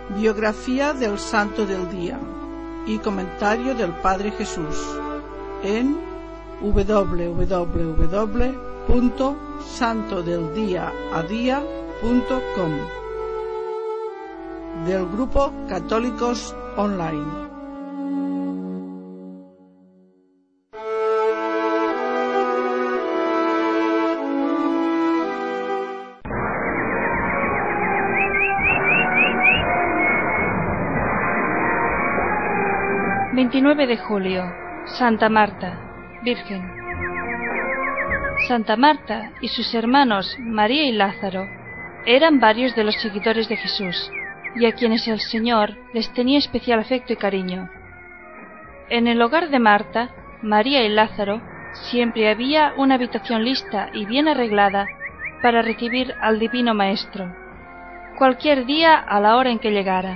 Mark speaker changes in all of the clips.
Speaker 1: Biografía del Santo del Día y comentario del Padre Jesús en www.santodeldiaadia.com del Grupo Católicos Online.
Speaker 2: ...29 de julio... Santa Marta, Virgen. Santa Marta y sus hermanos María y Lázaro eran varios de los seguidores de Jesús, y a quienes el Señor les tenía especial afecto y cariño. En el hogar de Marta, María y Lázaro siempre había una habitación lista y bien arreglada para recibir al Divino Maestro, cualquier día a la hora en que llegara.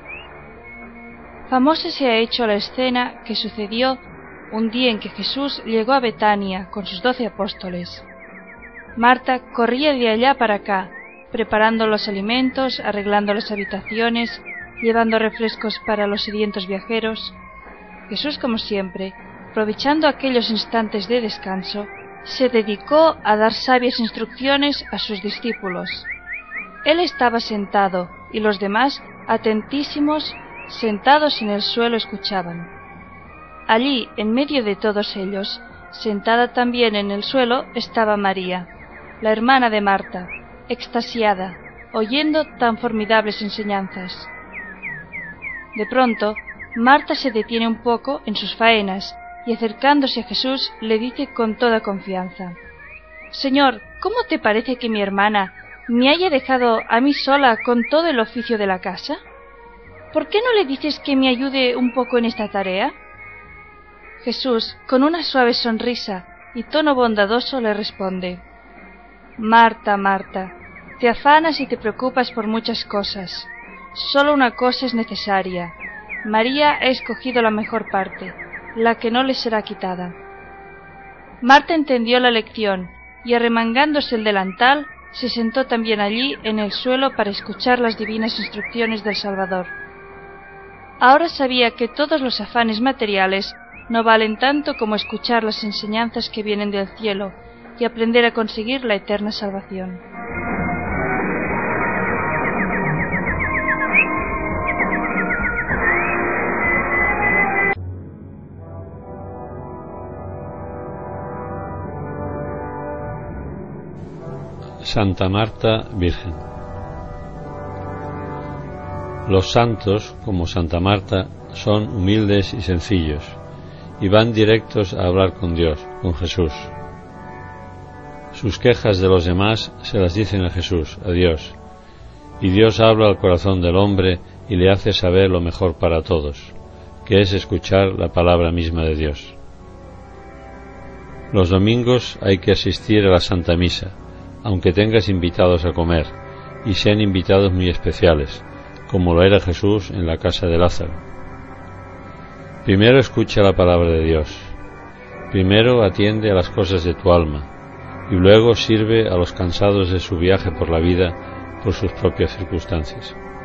Speaker 2: Famosa se ha hecho la escena que sucedió un día en que Jesús llegó a Betania con sus 12 apóstoles. Marta corría de allá para acá, preparando los alimentos, arreglando las habitaciones, llevando refrescos para los sedientos viajeros. Jesús, como siempre, aprovechando aquellos instantes de descanso, se dedicó a dar sabias instrucciones a sus discípulos. Él estaba sentado y los demás, atentísimos, sentados en el suelo, escuchaban. Allí, en medio de todos ellos, sentada también en el suelo, estaba María, la hermana de Marta, extasiada, oyendo tan formidables enseñanzas. De pronto, Marta se detiene un poco en sus faenas y, acercándose a Jesús, le dice con toda confianza: «Señor, ¿cómo te parece que mi hermana me haya dejado a mí sola con todo el oficio de la casa? ¿Por qué no le dices que me ayude un poco en esta tarea?» Jesús, con una suave sonrisa y tono bondadoso, le responde: «Marta, Marta, te afanas y te preocupas por muchas cosas. Solo una cosa es necesaria. María ha escogido la mejor parte, la que no le será quitada». Marta entendió la lección y, arremangándose el delantal, se sentó también allí en el suelo para escuchar las divinas instrucciones del Salvador. Ahora sabía que todos los afanes materiales no valen tanto como escuchar las enseñanzas que vienen del cielo y aprender a conseguir la eterna salvación.
Speaker 3: Santa Marta, Virgen. Los santos, como Santa Marta, son humildes y sencillos, y van directos a hablar con Dios, con Jesús. Sus quejas de los demás se las dicen a Jesús, a Dios, y Dios habla al corazón del hombre y le hace saber lo mejor para todos, que es escuchar la palabra misma de Dios. Los domingos hay que asistir a la Santa Misa, aunque tengas invitados a comer, y sean invitados muy especiales, como lo era Jesús en la casa de Lázaro. Primero escucha la palabra de Dios, primero atiende a las cosas de tu alma, y luego sirve a los cansados de su viaje por la vida por sus propias circunstancias.